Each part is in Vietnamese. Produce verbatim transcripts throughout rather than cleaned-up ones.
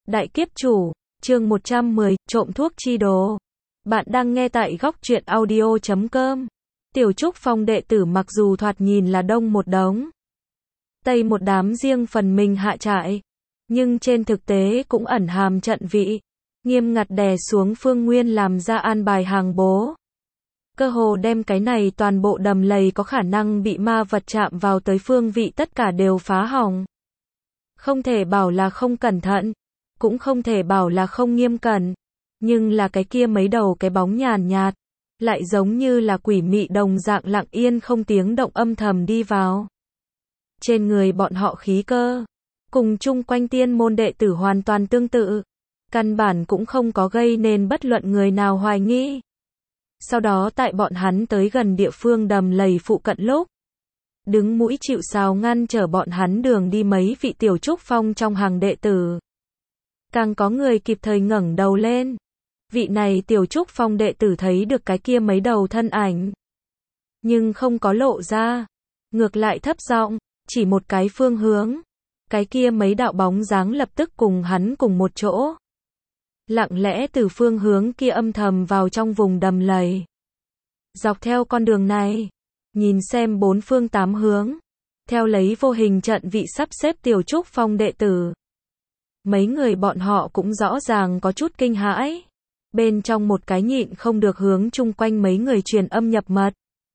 Đại kiếp chủ, chương một trăm mười, trộm thuốc chi đồ. Bạn đang nghe tại góc truyện audio chấm com. Tiểu Trúc Phong đệ tử mặc dù thoạt nhìn là đông một đống, tây một đám riêng phần mình hạ trại, nhưng trên thực tế cũng ẩn hàm trận vị, nghiêm ngặt đè xuống Phương Nguyên làm ra an bài hàng bố. Cơ hồ đem cái này toàn bộ đầm lầy có khả năng bị ma vật chạm vào tới phương vị tất cả đều phá hỏng. Không thể bảo là không cẩn thận, cũng không thể bảo là không nghiêm cẩn, nhưng là cái kia mấy đầu cái bóng nhàn nhạt, lại giống như là quỷ mị đồng dạng lặng yên không tiếng động âm thầm đi vào. Trên người bọn họ khí cơ, cùng chung quanh tiên môn đệ tử hoàn toàn tương tự, căn bản cũng không có gây nên bất luận người nào hoài nghi. Sau đó tại bọn hắn tới gần địa phương đầm lầy phụ cận lúc, đứng mũi chịu sào ngăn trở bọn hắn đường đi mấy vị Tiểu Trúc Phong trong hàng đệ tử. Càng có người kịp thời ngẩng đầu lên. Vị này Tiểu Trúc Phong đệ tử thấy được cái kia mấy đầu thân ảnh, nhưng không có lộ ra, ngược lại thấp giọng, chỉ một cái phương hướng. Cái kia mấy đạo bóng dáng lập tức cùng hắn cùng một chỗ, lặng lẽ từ phương hướng kia âm thầm vào trong vùng đầm lầy. Dọc theo con đường này, nhìn xem bốn phương tám hướng, theo lấy vô hình trận vị sắp xếp Tiểu Trúc Phong đệ tử. Mấy người bọn họ cũng rõ ràng có chút kinh hãi. Bên trong một cái nhịn không được hướng chung quanh mấy người truyền âm nhập mật.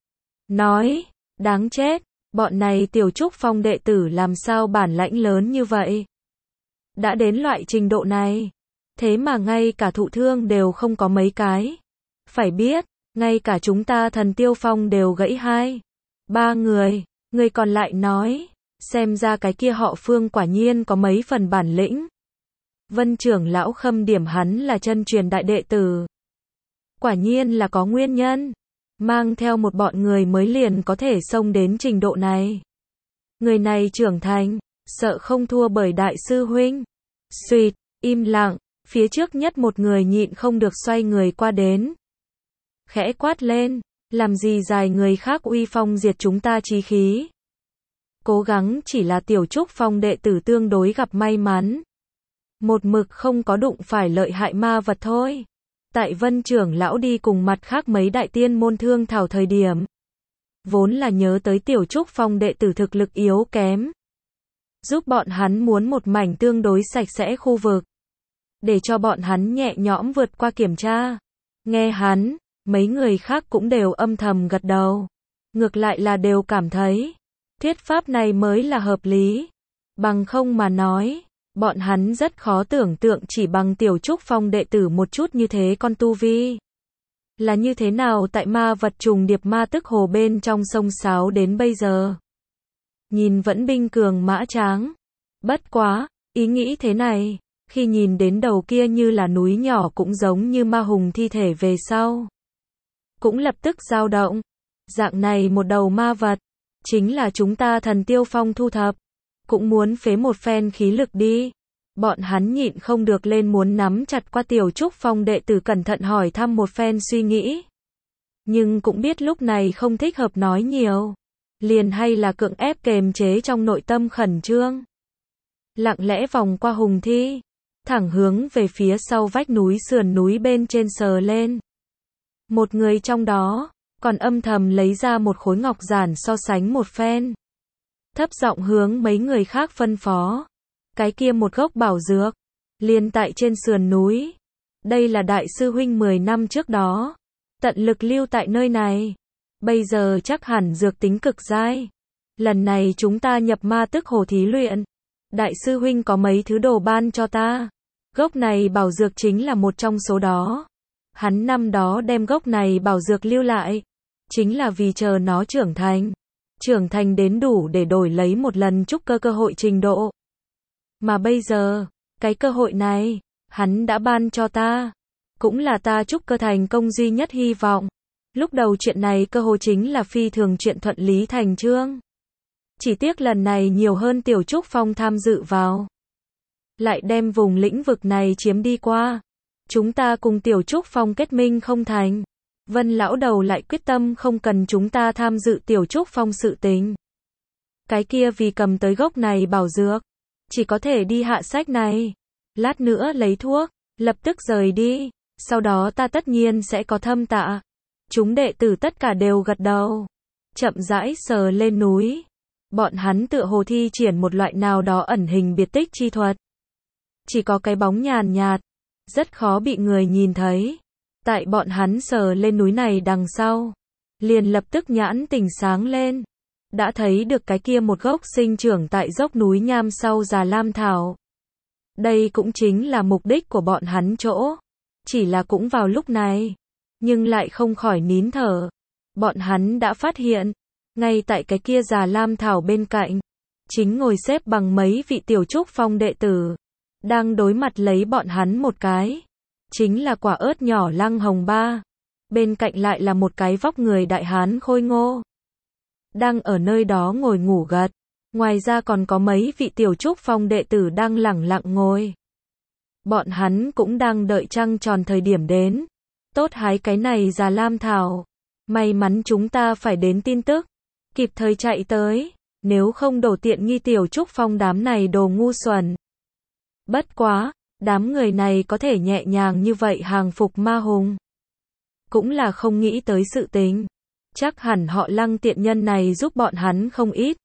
Nói, đáng chết, bọn này Tiểu Trúc Phong đệ tử làm sao bản lãnh lớn như vậy. Đã đến loại trình độ này, thế mà ngay cả thụ thương đều không có mấy cái. Phải biết, ngay cả chúng ta Thần Tiêu Phong đều gãy hai, ba người, người còn lại nói, xem ra cái kia họ Phương quả nhiên có mấy phần bản lĩnh. Vân trưởng lão khâm điểm hắn là chân truyền đại đệ tử. Quả nhiên là có nguyên nhân, mang theo một bọn người mới liền có thể xông đến trình độ này. Người này trưởng thành, sợ không thua bởi đại sư huynh. Xuyệt, im lặng, phía trước nhất một người nhịn không được xoay người qua đến. Khẽ quát lên, làm gì dài người khác uy phong diệt chúng ta chí khí. Cố gắng chỉ là Tiểu Trúc Phong đệ tử tương đối gặp may mắn. Một mực không có đụng phải lợi hại ma vật thôi. Tại Vân trưởng lão đi cùng mặt khác mấy đại tiên môn thương thảo thời điểm, vốn là nhớ tới Tiểu Trúc Phong đệ tử thực lực yếu kém, giúp bọn hắn muốn một mảnh tương đối sạch sẽ khu vực, để cho bọn hắn nhẹ nhõm vượt qua kiểm tra. Nghe hắn, mấy người khác cũng đều âm thầm gật đầu. Ngược lại là đều cảm thấy, thuyết pháp này mới là hợp lý. Bằng không mà nói, bọn hắn rất khó tưởng tượng chỉ bằng Tiểu Trúc Phong đệ tử một chút như thế con tu vi. Là như thế nào tại ma vật trùng điệp ma tức hồ bên trong sông sáo đến bây giờ. Nhìn vẫn binh cường mã tráng. Bất quá, ý nghĩ thế này, khi nhìn đến đầu kia như là núi nhỏ cũng giống như ma hùng thi thể về sau, cũng lập tức dao động. Dạng này một đầu ma vật, chính là chúng ta Thần Tiêu Phong thu thập, cũng muốn phế một phen khí lực đi. Bọn hắn nhịn không được lên muốn nắm chặt qua Tiểu Trúc Phong đệ tử cẩn thận hỏi thăm một phen suy nghĩ. Nhưng cũng biết lúc này không thích hợp nói nhiều. Liền hay là cưỡng ép kềm chế trong nội tâm khẩn trương. Lặng lẽ vòng qua hùng thi, thẳng hướng về phía sau vách núi sườn núi bên trên sờ lên. Một người trong đó, còn âm thầm lấy ra một khối ngọc giản so sánh một phen. Thấp giọng hướng mấy người khác phân phó. Cái kia một gốc bảo dược, liền tại trên sườn núi. Đây là đại sư huynh mười năm trước đó, tận lực lưu tại nơi này. Bây giờ chắc hẳn dược tính cực dai. Lần này chúng ta nhập ma tức hồ thí luyện. Đại sư huynh có mấy thứ đồ ban cho ta. Gốc này bảo dược chính là một trong số đó. Hắn năm đó đem gốc này bảo dược lưu lại, chính là vì chờ nó trưởng thành. Trưởng thành đến đủ để đổi lấy một lần trúc cơ cơ hội trình độ. Mà bây giờ, cái cơ hội này, hắn đã ban cho ta. Cũng là ta trúc cơ thành công duy nhất hy vọng. Lúc đầu chuyện này cơ hồ chính là phi thường chuyện thuận lý thành chương. Chỉ tiếc lần này nhiều hơn Tiểu Trúc Phong tham dự vào, lại đem vùng lĩnh vực này chiếm đi qua. Chúng ta cùng Tiểu Trúc Phong kết minh không thành. Vân lão đầu lại quyết tâm không cần chúng ta tham dự Tiểu Trúc Phong sự tình. Cái kia vì cầm tới gốc này bảo dược, chỉ có thể đi hạ sách này. lát nữa lấy thuốc, lập tức rời đi, sau đó ta tất nhiên sẽ có thâm tạ. Chúng đệ tử tất cả đều gật đầu, chậm rãi sờ lên núi. Bọn hắn tựa hồ thi triển một loại nào đó ẩn hình biệt tích chi thuật. Chỉ có cái bóng nhàn nhạt, rất khó bị người nhìn thấy. Tại bọn hắn sờ lên núi này đằng sau, liền lập tức nhãn tình sáng lên. Đã thấy được cái kia một gốc sinh trưởng tại dốc núi nham sau Già Lam Thảo. Đây cũng chính là mục đích của bọn hắn chỗ. Chỉ là cũng vào lúc này, nhưng lại không khỏi nín thở. Bọn hắn đã phát hiện, ngay tại cái kia Già Lam Thảo bên cạnh, chính ngồi xếp bằng mấy vị tiểu trúc phong đệ tử, đang đối mặt lấy bọn hắn một cái. Chính là quả ớt nhỏ Lăng Hồng Ba. Bên cạnh lại là một cái vóc người đại hán khôi ngô. Đang ở nơi đó ngồi ngủ gật. Ngoài ra còn có mấy vị tiểu trúc phong đệ tử đang lẳng lặng ngồi. Bọn hắn cũng đang đợi trăng tròn thời điểm đến. Tốt hái cái này Già Lam Thảo. May mắn chúng ta phải đến tin tức. Kịp thời chạy tới. Nếu không đổ tiện nghi tiểu trúc phong đám này đồ ngu xuẩn. Bất quá, đám người này có thể nhẹ nhàng như vậy hàng phục ma hùng. Cũng là không nghĩ tới sự tình. Chắc hẳn họ Lăng tiện nhân này giúp bọn hắn không ít.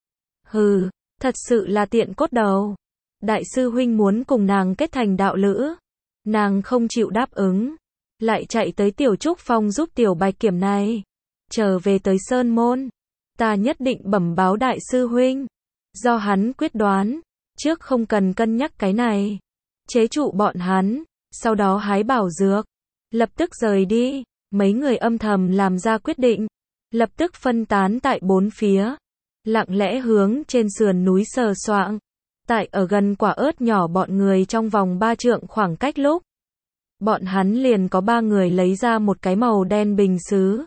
Hừ, thật sự là tiện cốt đầu. Đại sư huynh muốn cùng nàng kết thành đạo lữ. Nàng không chịu đáp ứng. Lại chạy tới tiểu trúc phong giúp tiểu bạch kiểm này. Trở về tới Sơn Môn. Ta nhất định bẩm báo đại sư huynh. Do hắn quyết đoán. Trước không cần cân nhắc cái này. Chế trụ bọn hắn. Sau đó hái bảo dược. Lập tức rời đi. Mấy người âm thầm làm ra quyết định. Lập tức phân tán tại bốn phía. Lặng lẽ hướng trên sườn núi sờ soạng. Tại ở gần quả ớt nhỏ bọn người trong vòng ba trượng khoảng cách lúc. Bọn hắn liền có ba người lấy ra một cái màu đen bình sứ.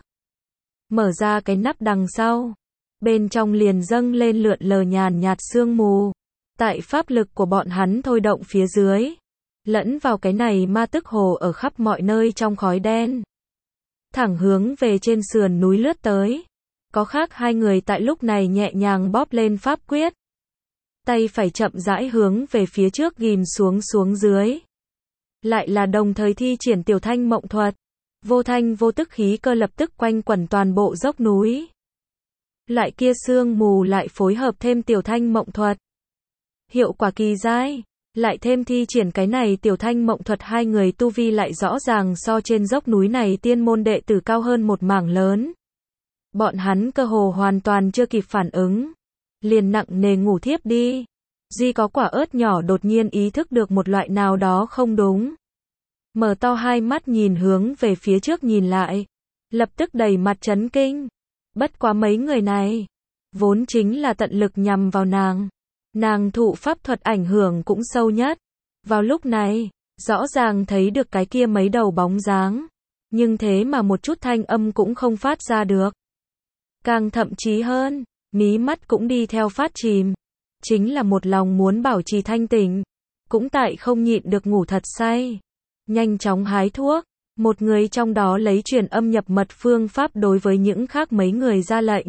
Mở ra cái nắp đằng sau. Bên trong liền dâng lên lượn lờ nhàn nhạt sương mù. Tại pháp lực của bọn hắn thôi động phía dưới. Lẫn vào cái này ma tức hồ ở khắp mọi nơi trong khói đen. Thẳng hướng về trên sườn núi lướt tới. Có khác hai người tại lúc này nhẹ nhàng bóp lên pháp quyết. Tay phải chậm rãi hướng về phía trước ghim xuống xuống dưới. Lại là đồng thời thi triển tiểu thanh mộng thuật. Vô thanh vô tức khí cơ lập tức quanh quẩn toàn bộ dốc núi. Lại kia sương mù lại phối hợp thêm tiểu thanh mộng thuật. Hiệu quả kỳ dai. Lại thêm thi triển cái này tiểu thanh mộng thuật, hai người tu vi lại rõ ràng so trên dốc núi này tiên môn đệ tử cao hơn một mảng lớn. Bọn hắn cơ hồ hoàn toàn chưa kịp phản ứng. Liền nặng nề ngủ thiếp đi. Duy có quả ớt nhỏ đột nhiên ý thức được một loại nào đó không đúng. Mở to hai mắt nhìn hướng về phía trước nhìn lại. Lập tức đầy mặt chấn kinh. Bất quá mấy người này. Vốn chính là tận lực nhằm vào nàng. Nàng thụ pháp thuật ảnh hưởng cũng sâu nhất. Vào lúc này, rõ ràng thấy được cái kia mấy đầu bóng dáng. Nhưng thế mà một chút thanh âm cũng không phát ra được. Càng thậm chí hơn, mí mắt cũng đi theo phát chìm. Chính là một lòng muốn bảo trì thanh tỉnh. Cũng tại không nhịn được ngủ thật say. Nhanh chóng hái thuốc. Một người trong đó lấy truyền âm nhập mật phương pháp đối với những khác mấy người ra lệnh.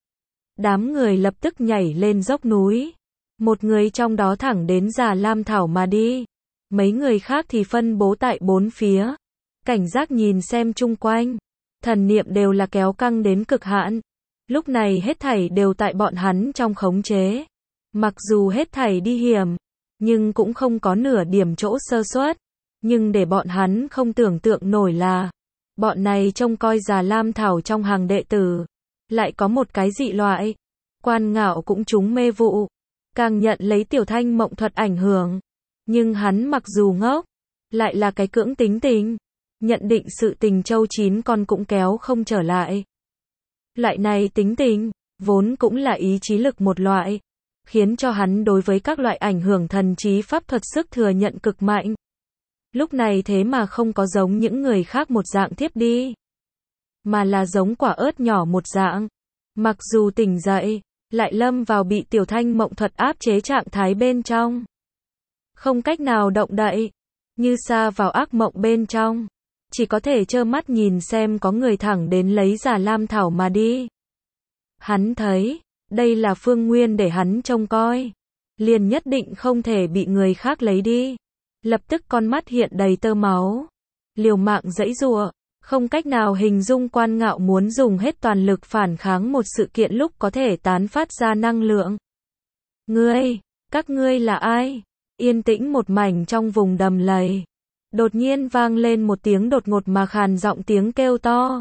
Đám người lập tức nhảy lên dốc núi. Một người trong đó thẳng đến Già Lam Thảo mà đi. Mấy người khác thì phân bố tại bốn phía. Cảnh giác nhìn xem chung quanh. Thần niệm đều là kéo căng đến cực hạn. Lúc này hết thảy đều tại bọn hắn trong khống chế. Mặc dù hết thảy đi hiểm, nhưng cũng không có nửa điểm chỗ sơ suất. Nhưng để bọn hắn không tưởng tượng nổi là, bọn này trông coi Già Lam Thảo trong hàng đệ tử. Lại có một cái dị loại. Quan Ngạo cũng trúng mê vụ. Càng nhận lấy tiểu thanh mộng thuật ảnh hưởng. Nhưng hắn mặc dù ngốc, lại là cái cưỡng tính tình. Nhận định sự tình châu chín con cũng kéo không trở lại. Loại này tính tình, vốn cũng là ý chí lực một loại. Khiến cho hắn đối với các loại ảnh hưởng thần trí pháp thuật sức thừa nhận cực mạnh. Lúc này thế mà không có giống những người khác một dạng thiếp đi. Mà là giống quả ớt nhỏ một dạng. Mặc dù tỉnh dậy, lại lâm vào bị tiểu thanh mộng thuật áp chế trạng thái bên trong. Không cách nào động đậy. Như sa vào ác mộng bên trong. Chỉ có thể trơ mắt nhìn xem có người thẳng đến lấy Già Lam Thảo mà đi. Hắn thấy, đây là phương nguyên để hắn trông coi. Liền nhất định không thể bị người khác lấy đi. lập tức con mắt hiện đầy tơ máu. Liều mạng giãy giụa, không cách nào hình dung Quan Ngạo muốn dùng hết toàn lực phản kháng một sự kiện lúc có thể tán phát ra năng lượng. Ngươi, các ngươi là ai? Yên tĩnh một mảnh trong vùng đầm lầy. Đột nhiên vang lên một tiếng đột ngột mà khàn giọng tiếng kêu to.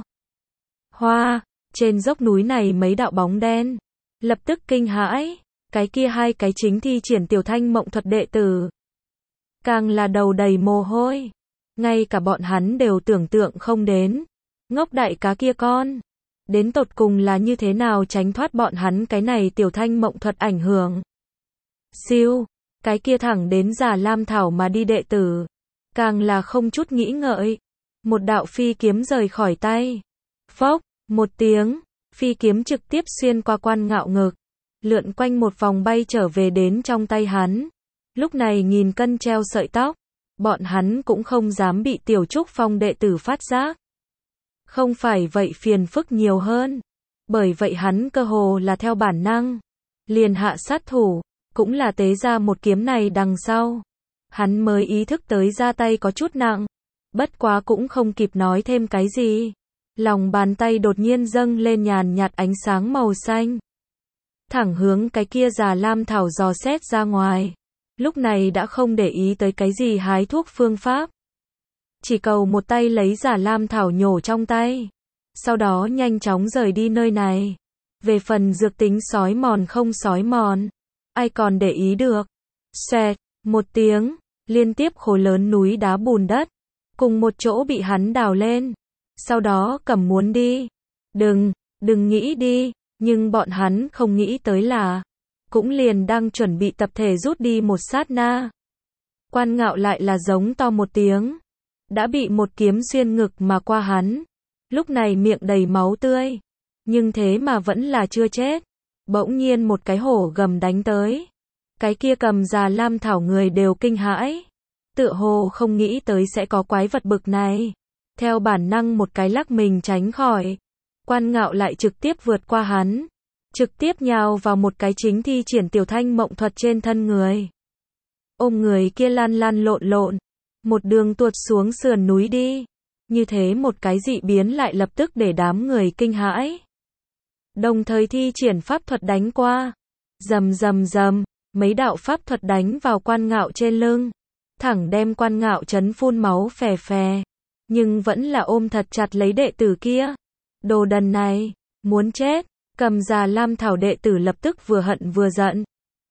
Hoa, trên dốc núi này mấy đạo bóng đen. Lập tức kinh hãi, cái kia hai cái chính thi triển tiểu thanh mộng thuật đệ tử. Càng là đầu đầy mồ hôi. Ngay cả bọn hắn đều tưởng tượng không đến. Ngốc đại cá kia con. Đến tột cùng là như thế nào tránh thoát bọn hắn cái này tiểu thanh mộng thuật ảnh hưởng. Siêu, cái kia thẳng đến Già Lam Thảo mà đi đệ tử. Càng là không chút nghĩ ngợi. Một đạo phi kiếm rời khỏi tay. Phốc, một tiếng, phi kiếm trực tiếp xuyên qua Quan Ngạo ngực. Lượn quanh một vòng bay trở về đến trong tay hắn. Lúc này nghìn cân treo sợi tóc. Bọn hắn cũng không dám bị Tiểu Trúc Phong đệ tử phát giác. Không phải vậy phiền phức nhiều hơn. Bởi vậy hắn cơ hồ là theo bản năng. Liền hạ sát thủ, cũng là tế ra một kiếm này đằng sau. Hắn mới ý thức tới ra tay có chút nặng. Bất quá cũng không kịp nói thêm cái gì. Lòng bàn tay đột nhiên dâng lên nhàn nhạt ánh sáng màu xanh. Thẳng hướng cái kia Già Lam Thảo dò xét ra ngoài. Lúc này đã không để ý tới cái gì hái thuốc phương pháp. Chỉ cầu một tay lấy Già Lam Thảo nhổ trong tay. Sau đó nhanh chóng rời đi nơi này. Về phần dược tính sói mòn không sói mòn. Ai còn để ý được. Xoẹt, một tiếng. Liên tiếp khối lớn núi đá bùn đất. Cùng một chỗ bị hắn đào lên. Sau đó cầm muốn đi. Đừng, đừng nghĩ đi. Nhưng bọn hắn không nghĩ tới là. Cũng liền đang chuẩn bị tập thể rút đi một sát na. Quan Ngạo lại là giống to một tiếng. Đã bị một kiếm xuyên ngực mà qua hắn. Lúc này miệng đầy máu tươi. Nhưng thế mà vẫn là chưa chết. Bỗng nhiên một cái hổ gầm đánh tới. Cái kia cầm Già Lam Thảo người đều kinh hãi. Tựa hồ không nghĩ tới sẽ có quái vật bực này. Theo bản năng một cái lắc mình tránh khỏi. Quan Ngạo lại trực tiếp vượt qua hắn. Trực tiếp nhào vào một cái chính thi triển tiểu thanh mộng thuật trên thân người. Ôm người kia lăn lăn lộn lộn. Một đường tuột xuống sườn núi đi. Như thế một cái dị biến lại lập tức để đám người kinh hãi. Đồng thời thi triển pháp thuật đánh qua. Rầm rầm rầm, mấy đạo pháp thuật đánh vào Quan Ngạo trên lưng. Thẳng đem Quan Ngạo chấn phun máu phè phè. Nhưng vẫn là ôm thật chặt lấy đệ tử kia. Đồ đần này, muốn chết. Cầm Già Lam Thảo đệ tử lập tức vừa hận vừa giận.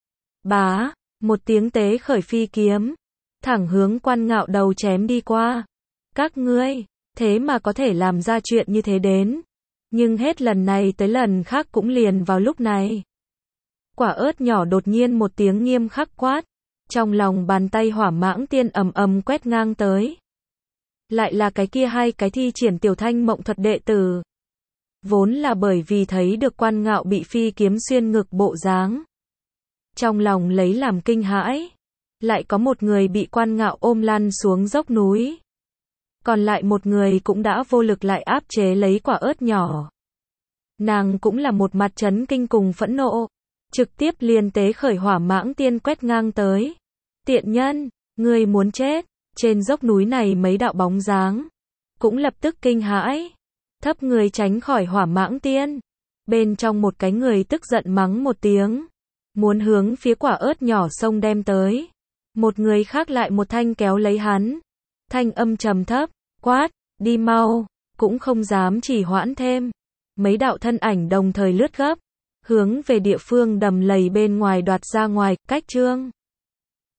Bá, một tiếng tế khởi phi kiếm. Thẳng hướng Quan Ngạo đầu chém đi qua. Các ngươi, thế mà có thể làm ra chuyện như thế đến. Nhưng hết lần này tới lần khác cũng liền vào lúc này. Quả ớt nhỏ đột nhiên một tiếng nghiêm khắc quát. Trong lòng bàn tay Hỏa Mãng Tiên ầm ầm quét ngang tới. Lại là cái kia hai cái thi triển tiểu thanh mộng thuật đệ tử. Vốn là bởi vì thấy được Quan Ngạo bị phi kiếm xuyên ngực bộ dáng. Trong lòng lấy làm kinh hãi. Lại có một người bị Quan Ngạo ôm lăn xuống dốc núi. Còn lại một người cũng đã vô lực lại áp chế lấy quả ớt nhỏ. Nàng cũng là một mặt chấn kinh cùng phẫn nộ. Trực tiếp liền tế khởi Hỏa Mãng Tiên quét ngang tới. Tiện nhân, ngươi muốn chết. Trên dốc núi này mấy đạo bóng dáng. Cũng lập tức kinh hãi. Thấp người tránh khỏi Hỏa Mãng Tiên. Bên trong một cái người tức giận mắng một tiếng. Muốn hướng phía quả ớt nhỏ sông đem tới. Một người khác lại một thanh kéo lấy hắn. Thanh âm trầm thấp, quát, đi mau, cũng không dám trì hoãn thêm. Mấy đạo thân ảnh đồng thời lướt gấp. Hướng về địa phương đầm lầy bên ngoài đoạt ra ngoài, cách chương.